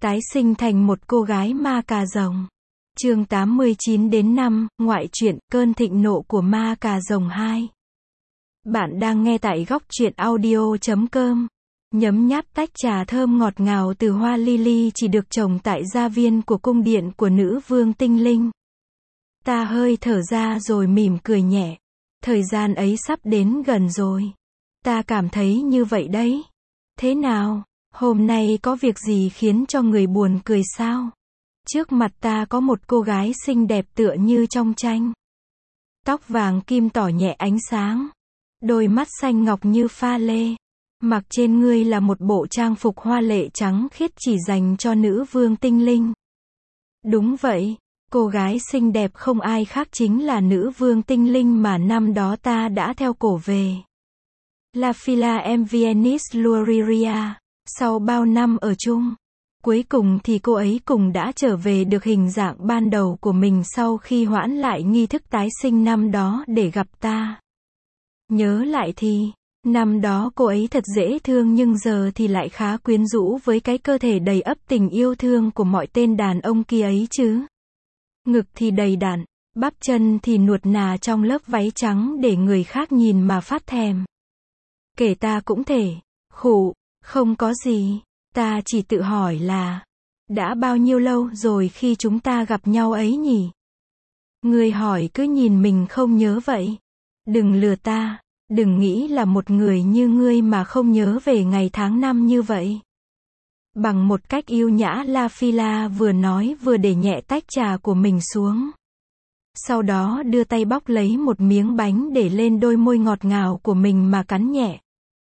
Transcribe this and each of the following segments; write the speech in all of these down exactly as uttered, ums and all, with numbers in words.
Tái sinh thành một cô gái ma cà rồng. Chương tám mươi chín đến năm, ngoại truyện, cơn thịnh nộ của ma cà rồng hai. Bạn đang nghe tại góc truyện audio chấm com. Nhấm nháp tách trà thơm ngọt ngào từ hoa lily chỉ được trồng tại gia viên của cung điện của nữ vương tinh linh. Ta hơi thở ra rồi mỉm cười nhẹ. Thời gian ấy sắp đến gần rồi. Ta cảm thấy như vậy đấy. Thế nào, hôm nay có việc gì khiến cho người buồn cười sao? Trước mặt ta có một cô gái xinh đẹp tựa như trong tranh. Tóc vàng kim tỏ nhẹ ánh sáng. Đôi mắt xanh ngọc như pha lê. Mặc trên ngươi là một bộ trang phục hoa lệ trắng khiết chỉ dành cho nữ vương tinh linh. Đúng vậy, cô gái xinh đẹp không ai khác chính là nữ vương tinh linh mà năm đó ta đã theo cổ về. La Fila Emvienis Luoriria. Sau bao năm ở chung, cuối cùng thì cô ấy cùng đã trở về được hình dạng ban đầu của mình sau khi hoãn lại nghi thức tái sinh năm đó để gặp ta. Nhớ lại thì, năm đó cô ấy thật dễ thương nhưng giờ thì lại khá quyến rũ với cái cơ thể đầy ắp tình yêu thương của mọi tên đàn ông kia ấy chứ. Ngực thì đầy đặn, bắp chân thì nuột nà trong lớp váy trắng để người khác nhìn mà phát thèm. Kể ta cũng thể, khụ, không có gì, ta chỉ tự hỏi là, đã bao nhiêu lâu rồi khi chúng ta gặp nhau ấy nhỉ? Người hỏi cứ nhìn mình không nhớ vậy. Đừng lừa ta, đừng nghĩ là một người như ngươi mà không nhớ về ngày tháng năm như vậy. Bằng một cách yêu nhã La Fila vừa nói vừa để nhẹ tách trà của mình xuống. Sau đó đưa tay bóc lấy một miếng bánh để lên đôi môi ngọt ngào của mình mà cắn nhẹ.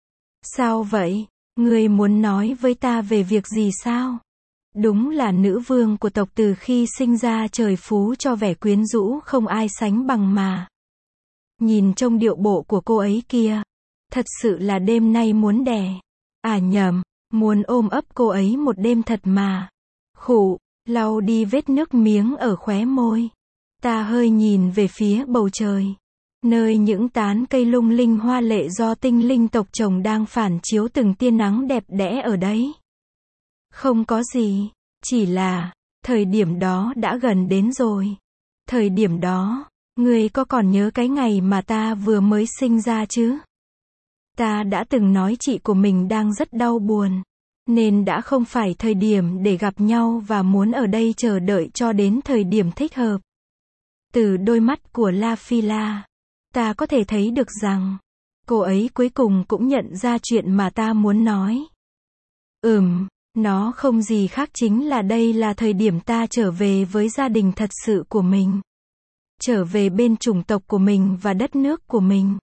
Sao vậy? Ngươi muốn nói với ta về việc gì sao? Đúng là nữ vương của tộc từ khi sinh ra trời phú cho vẻ quyến rũ không ai sánh bằng mà. Nhìn trông điệu bộ của cô ấy kia, thật sự là đêm nay muốn đẻ. À nhầm, muốn ôm ấp cô ấy một đêm thật mà. Khụ, lau đi vết nước miếng ở khóe môi. Ta hơi nhìn về phía bầu trời, nơi những tán cây lung linh hoa lệ do tinh linh tộc trồng đang phản chiếu từng tia nắng đẹp đẽ ở đấy. Không có gì, chỉ là, thời điểm đó đã gần đến rồi. Thời điểm đó, ngươi có còn nhớ cái ngày mà ta vừa mới sinh ra chứ? Ta đã từng nói chị của mình đang rất đau buồn, nên đã không phải thời điểm để gặp nhau và muốn ở đây chờ đợi cho đến thời điểm thích hợp. Từ đôi mắt của La Fila, ta có thể thấy được rằng, cô ấy cuối cùng cũng nhận ra chuyện mà ta muốn nói. Ừm, nó không gì khác chính là đây là thời điểm ta trở về với gia đình thật sự của mình. Trở về bên chủng tộc của mình và đất nước của mình.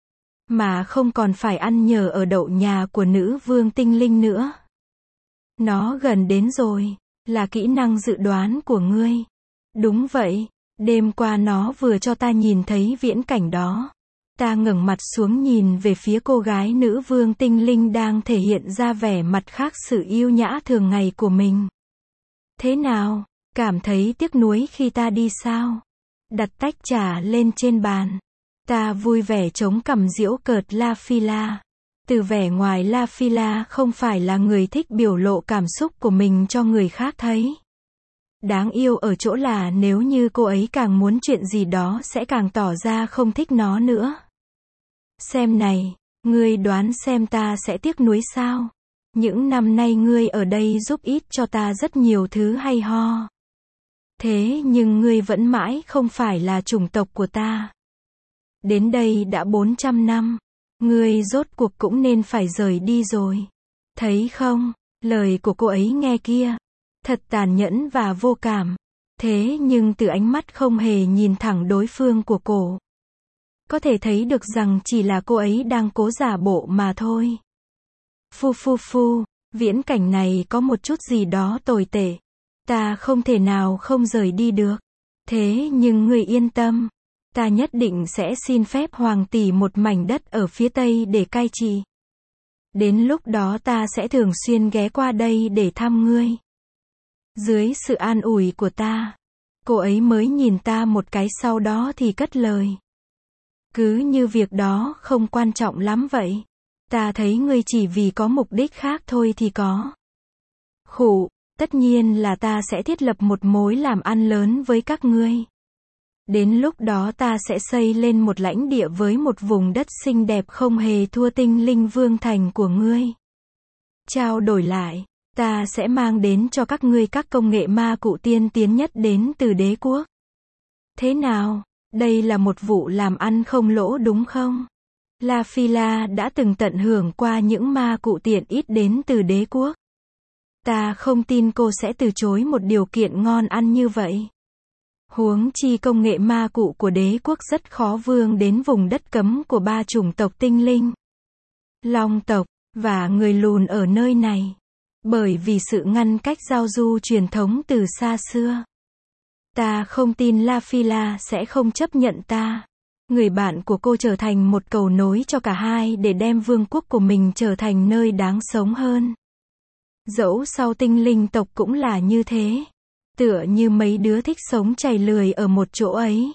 Mà không còn phải ăn nhờ ở đậu nhà của nữ vương tinh linh nữa. Nó gần đến rồi, là kỹ năng dự đoán của ngươi. Đúng vậy. Đêm qua nó vừa cho ta nhìn thấy viễn cảnh đó. Ta ngẩng mặt xuống nhìn về phía cô gái nữ vương tinh linh đang thể hiện ra vẻ mặt khác sự yêu nhã thường ngày của mình. Thế nào, cảm thấy tiếc nuối khi ta đi sao? Đặt tách trà lên trên bàn. Ta vui vẻ chống cằm giễu cợt La Fila. Từ vẻ ngoài La Fila không phải là người thích biểu lộ cảm xúc của mình cho người khác thấy. Đáng yêu ở chỗ là nếu như cô ấy càng muốn chuyện gì đó sẽ càng tỏ ra không thích nó nữa. Xem này, ngươi đoán xem ta sẽ tiếc nuối sao? Những năm nay ngươi ở đây giúp ích cho ta rất nhiều thứ hay ho. Thế nhưng ngươi vẫn mãi không phải là chủng tộc của ta. Đến đây đã bốn trăm năm, ngươi rốt cuộc cũng nên phải rời đi rồi. Thấy không, lời của cô ấy nghe kia. Thật tàn nhẫn và vô cảm. Thế nhưng từ ánh mắt không hề nhìn thẳng đối phương của cổ, có thể thấy được rằng chỉ là cô ấy đang cố giả bộ mà thôi. Phu phu phu, viễn cảnh này có một chút gì đó tồi tệ. Ta không thể nào không rời đi được. Thế nhưng ngươi yên tâm. Ta nhất định sẽ xin phép hoàng tỷ một mảnh đất ở phía tây để cai trị. Đến lúc đó ta sẽ thường xuyên ghé qua đây để thăm ngươi. Dưới sự an ủi của ta, cô ấy mới nhìn ta một cái sau đó thì cất lời. Cứ như việc đó không quan trọng lắm vậy. Ta thấy ngươi chỉ vì có mục đích khác thôi thì có. Khụ, Tất nhiên là ta sẽ thiết lập một mối làm ăn lớn với các ngươi. Đến lúc đó ta sẽ xây lên một lãnh địa với một vùng đất xinh đẹp không hề thua tinh linh vương thành của ngươi. Trao đổi lại, ta sẽ mang đến cho các ngươi các công nghệ ma cụ tiên tiến nhất đến từ đế quốc. Thế nào, đây là một vụ làm ăn không lỗ đúng không? La Phi-la đã từng tận hưởng qua những ma cụ tiện ít đến từ đế quốc. Ta không tin cô sẽ từ chối một điều kiện ngon ăn như vậy. Huống chi công nghệ ma cụ của đế quốc rất khó vươn đến vùng đất cấm của ba chủng tộc tinh linh, Long tộc, và người lùn ở nơi này. Bởi vì sự ngăn cách giao du truyền thống từ xa xưa. Ta không tin La Phi-la sẽ không chấp nhận ta. Người bạn của cô trở thành một cầu nối cho cả hai để đem vương quốc của mình trở thành nơi đáng sống hơn. Dẫu sau tinh linh tộc cũng là như thế. Tựa như mấy đứa thích sống chày lười ở một chỗ ấy.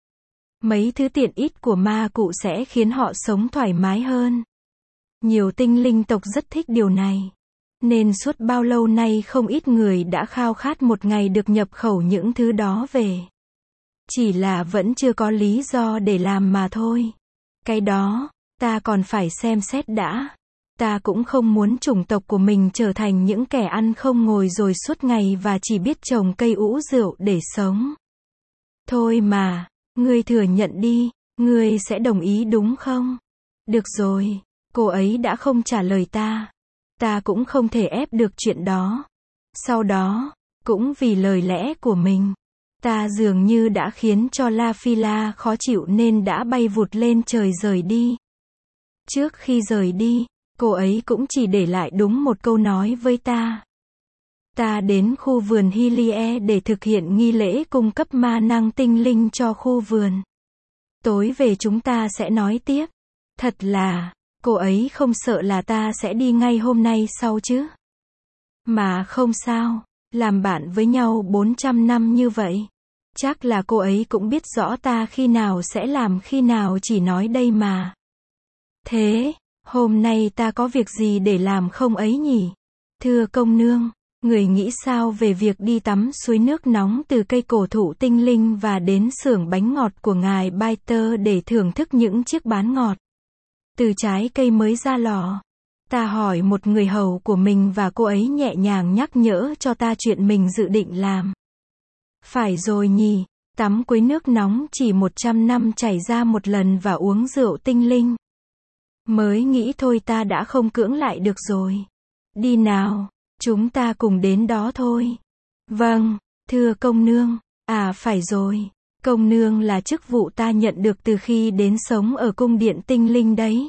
Mấy thứ tiện ích của ma cụ sẽ khiến họ sống thoải mái hơn. Nhiều tinh linh tộc rất thích điều này. Nên suốt bao lâu nay không ít người đã khao khát một ngày được nhập khẩu những thứ đó về. Chỉ là vẫn chưa có lý do để làm mà thôi. Cái đó, ta còn phải xem xét đã. Ta cũng không muốn chủng tộc của mình trở thành những kẻ ăn không ngồi rồi suốt ngày và chỉ biết trồng cây ủ rượu để sống. Thôi mà, ngươi thừa nhận đi, ngươi sẽ đồng ý đúng không? Được rồi, cô ấy đã không trả lời ta. Ta cũng không thể ép được chuyện đó. Sau đó, cũng vì lời lẽ của mình, ta dường như đã khiến cho La Phi-la khó chịu nên đã bay vụt lên trời rời đi. Trước khi rời đi, cô ấy cũng chỉ để lại đúng một câu nói với ta. Ta đến khu vườn Hylie để thực hiện nghi lễ cung cấp ma năng tinh linh cho khu vườn. Tối về chúng ta sẽ nói tiếp. Thật là, cô ấy không sợ là ta sẽ đi ngay hôm nay sau chứ? Mà không sao, làm bạn với nhau bốn trăm năm như vậy. Chắc là cô ấy cũng biết rõ ta khi nào sẽ làm khi nào chỉ nói đây mà. Thế, hôm nay ta có việc gì để làm không ấy nhỉ? Thưa công nương, người nghĩ sao về việc đi tắm suối nước nóng từ cây cổ thụ tinh linh và đến xưởng bánh ngọt của ngài Biter để thưởng thức những chiếc bán ngọt từ trái cây mới ra lò? Ta hỏi một người hầu của mình và cô ấy nhẹ nhàng nhắc nhở cho ta chuyện mình dự định làm. Phải rồi nhỉ, tắm suối nước nóng chỉ một trăm năm chảy ra một lần và uống rượu tinh linh. Mới nghĩ thôi ta đã không cưỡng lại được rồi. Đi nào, chúng ta cùng đến đó thôi. Vâng, thưa công nương. À phải rồi, công nương là chức vụ ta nhận được từ khi đến sống ở cung điện tinh linh đấy.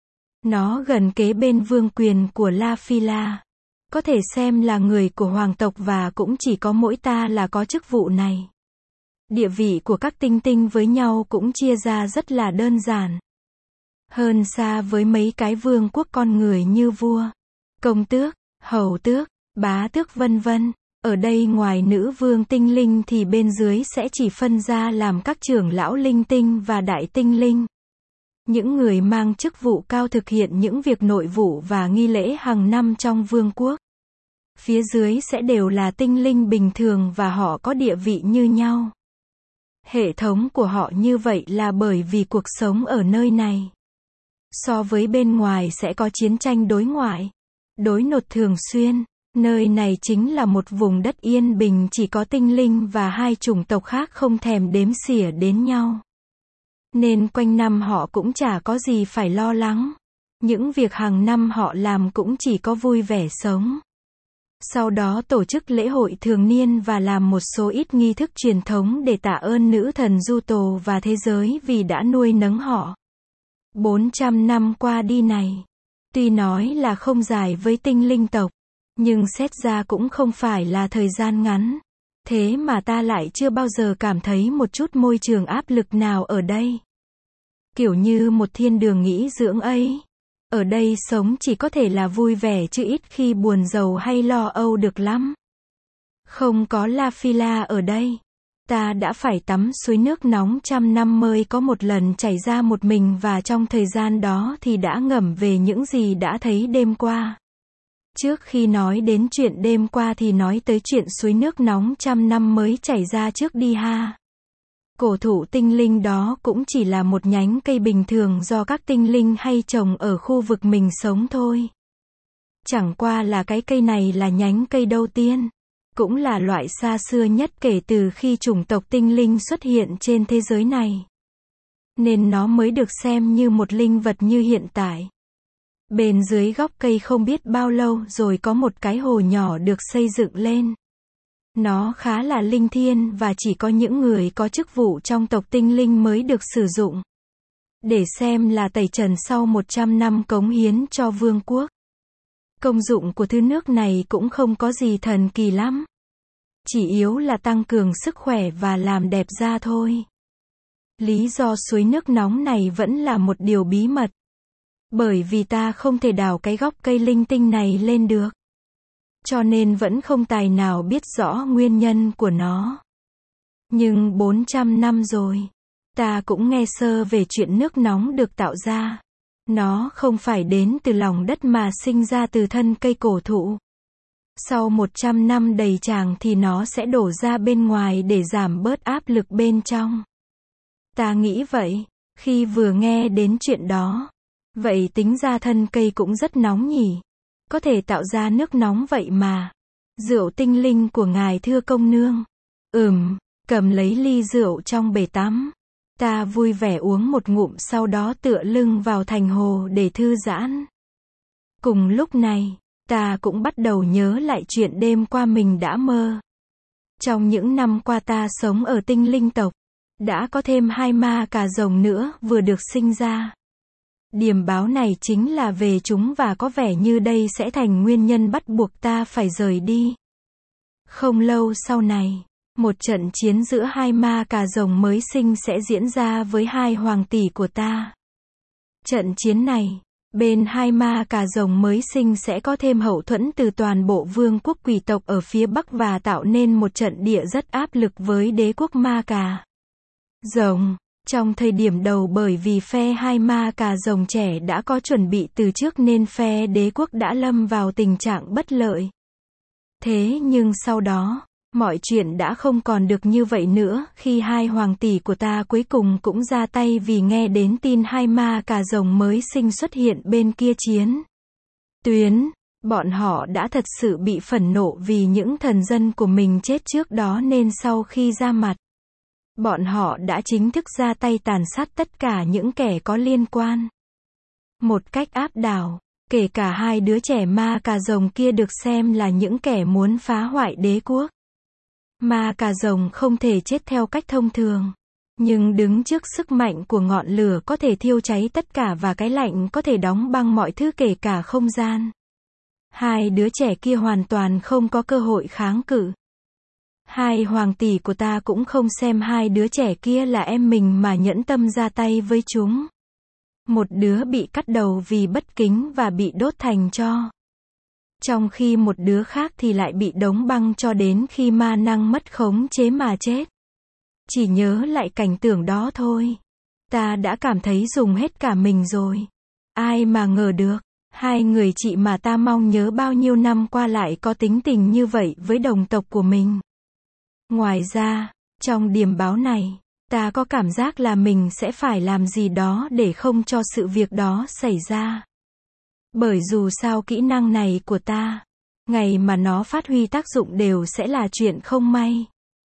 Nó gần kế bên vương quyền của La Phi-la. Có thể xem là người của hoàng tộc và cũng chỉ có mỗi ta là có chức vụ này. Địa vị của các tinh tinh với nhau cũng chia ra rất là đơn giản. Hơn xa với mấy cái vương quốc con người như vua, công tước, hầu tước, bá tước vân vân. Ở đây ngoài nữ vương tinh linh thì bên dưới sẽ chỉ phân ra làm các trưởng lão linh tinh và đại tinh linh. Những người mang chức vụ cao thực hiện những việc nội vụ và nghi lễ hàng năm trong vương quốc. Phía dưới sẽ đều là tinh linh bình thường và họ có địa vị như nhau. Hệ thống của họ như vậy là bởi vì cuộc sống ở nơi này, so với bên ngoài sẽ có chiến tranh đối ngoại, đối nội thường xuyên. Nơi này chính là một vùng đất yên bình chỉ có tinh linh và hai chủng tộc khác không thèm đếm xỉa đến nhau. Nên quanh năm họ cũng chả có gì phải lo lắng. Những việc hàng năm họ làm cũng chỉ có vui vẻ sống. Sau đó tổ chức lễ hội thường niên và làm một số ít nghi thức truyền thống để tạ ơn nữ thần Juto và thế giới vì đã nuôi nấng họ. bốn trăm năm qua đi này, tuy nói là không dài với tinh linh tộc, nhưng xét ra cũng không phải là thời gian ngắn. Thế mà ta lại chưa bao giờ cảm thấy một chút môi trường áp lực nào ở đây. Kiểu như một thiên đường nghỉ dưỡng ấy. Ở đây sống chỉ có thể là vui vẻ chứ ít khi buồn rầu hay lo âu được lắm. Không có La Phi-la ở đây, ta đã phải tắm suối nước nóng trăm năm mới có một lần chảy ra một mình và trong thời gian đó thì đã ngẫm về những gì đã thấy đêm qua. Trước khi nói đến chuyện đêm qua thì nói tới chuyện suối nước nóng trăm năm mới chảy ra trước đi ha. Cổ thụ tinh linh đó cũng chỉ là một nhánh cây bình thường do các tinh linh hay trồng ở khu vực mình sống thôi. Chẳng qua là cái cây này là nhánh cây đầu tiên, cũng là loại xa xưa nhất kể từ khi chủng tộc tinh linh xuất hiện trên thế giới này. Nên nó mới được xem như một linh vật như hiện tại. Bên dưới gốc cây không biết bao lâu rồi có một cái hồ nhỏ được xây dựng lên. Nó khá là linh thiêng và chỉ có những người có chức vụ trong tộc tinh linh mới được sử dụng. Để xem là tẩy trần sau một trăm năm cống hiến cho vương quốc. Công dụng của thứ nước này cũng không có gì thần kỳ lắm. Chỉ yếu là tăng cường sức khỏe và làm đẹp da thôi. Lý do suối nước nóng này vẫn là một điều bí mật. Bởi vì ta không thể đào cái gốc cây linh tinh này lên được. Cho nên vẫn không tài nào biết rõ nguyên nhân của nó. Nhưng bốn trăm năm rồi, ta cũng nghe sơ về chuyện nước nóng được tạo ra. Nó không phải đến từ lòng đất mà sinh ra từ thân cây cổ thụ. Sau một trăm năm đầy tràng thì nó sẽ đổ ra bên ngoài để giảm bớt áp lực bên trong. Ta nghĩ vậy, khi vừa nghe đến chuyện đó. Vậy tính ra thân cây cũng rất nóng nhỉ. Có thể tạo ra nước nóng vậy mà. Rượu tinh linh của ngài thưa công nương. Ừm, cầm lấy ly rượu trong bể tắm. Ta vui vẻ uống một ngụm sau đó tựa lưng vào thành hồ để thư giãn. Cùng lúc này, ta cũng bắt đầu nhớ lại chuyện đêm qua mình đã mơ. Trong những năm qua ta sống ở tinh linh tộc, đã có thêm hai ma cà rồng nữa vừa được sinh ra. Điềm báo này chính là về chúng và có vẻ như đây sẽ thành nguyên nhân bắt buộc ta phải rời đi. Không lâu sau này, một trận chiến giữa hai ma cà rồng mới sinh sẽ diễn ra với hai hoàng tỷ của ta. Trận chiến này, bên hai ma cà rồng mới sinh sẽ có thêm hậu thuẫn từ toàn bộ vương quốc quỷ tộc ở phía bắc và tạo nên một trận địa rất áp lực với đế quốc ma cà rồng. Trong thời điểm đầu bởi vì phe hai ma cà rồng trẻ đã có chuẩn bị từ trước nên phe đế quốc đã lâm vào tình trạng bất lợi. Thế nhưng sau đó, mọi chuyện đã không còn được như vậy nữa khi hai hoàng tỷ của ta cuối cùng cũng ra tay vì nghe đến tin hai ma cà rồng mới sinh xuất hiện bên kia chiến tuyến. Bọn họ đã thật sự bị phẫn nộ vì những thần dân của mình chết trước đó nên sau khi ra mặt, bọn họ đã chính thức ra tay tàn sát tất cả những kẻ có liên quan. Một cách áp đảo, kể cả hai đứa trẻ ma cà rồng kia được xem là những kẻ muốn phá hoại đế quốc. Ma cà rồng không thể chết theo cách thông thường, nhưng đứng trước sức mạnh của ngọn lửa có thể thiêu cháy tất cả và cái lạnh có thể đóng băng mọi thứ kể cả không gian. Hai đứa trẻ kia hoàn toàn không có cơ hội kháng cự. Hai hoàng tỷ của ta cũng không xem hai đứa trẻ kia là em mình mà nhẫn tâm ra tay với chúng. Một đứa bị cắt đầu vì bất kính và bị đốt thành tro. Trong khi một đứa khác thì lại bị đóng băng cho đến khi ma năng mất khống chế mà chết. Chỉ nhớ lại cảnh tượng đó thôi, ta đã cảm thấy dùng hết cả mình rồi. Ai mà ngờ được, hai người chị mà ta mong nhớ bao nhiêu năm qua lại có tính tình như vậy với đồng tộc của mình. Ngoài ra, trong điềm báo này, ta có cảm giác là mình sẽ phải làm gì đó để không cho sự việc đó xảy ra. Bởi dù sao kỹ năng này của ta, ngày mà nó phát huy tác dụng đều sẽ là chuyện không may.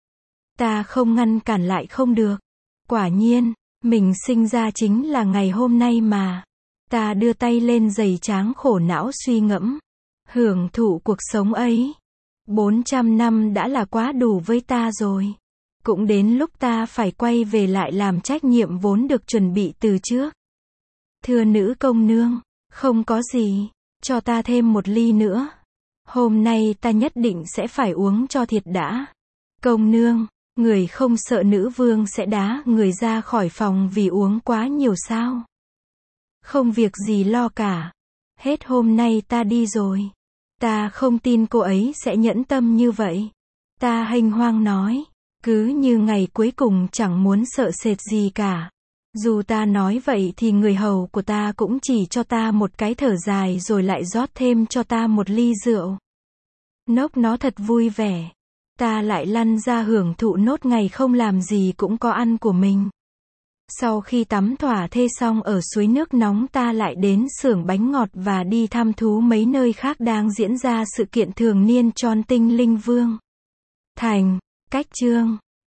Ta không ngăn cản lại không được. Quả nhiên, mình sinh ra chính là ngày hôm nay mà. Ta đưa tay lên giày tráng khổ não suy ngẫm. Hưởng thụ cuộc sống ấy. bốn trăm năm đã là quá đủ với ta rồi. Cũng đến lúc ta phải quay về lại làm trách nhiệm vốn được chuẩn bị từ trước. Thưa nữ công nương, không có gì, cho ta thêm một ly nữa. Hôm nay ta nhất định sẽ phải uống cho thiệt đã. Công nương, người không sợ nữ vương sẽ đá người ra khỏi phòng vì uống quá nhiều sao? Không việc gì lo cả. Hết hôm nay ta đi rồi. Ta không tin cô ấy sẽ nhẫn tâm như vậy. Ta hênh hoang nói, cứ như ngày cuối cùng chẳng muốn sợ sệt gì cả. Dù ta nói vậy thì người hầu của ta cũng chỉ cho ta một cái thở dài rồi lại rót thêm cho ta một ly rượu. Nốc nó thật vui vẻ. Ta lại lăn ra hưởng thụ nốt ngày không làm gì cũng có ăn của mình. Sau khi tắm thỏa thê xong ở suối nước nóng ta lại đến xưởng bánh ngọt và đi thăm thú mấy nơi khác đang diễn ra sự kiện thường niên Chon Tinh Linh Vương. Thành, cách chương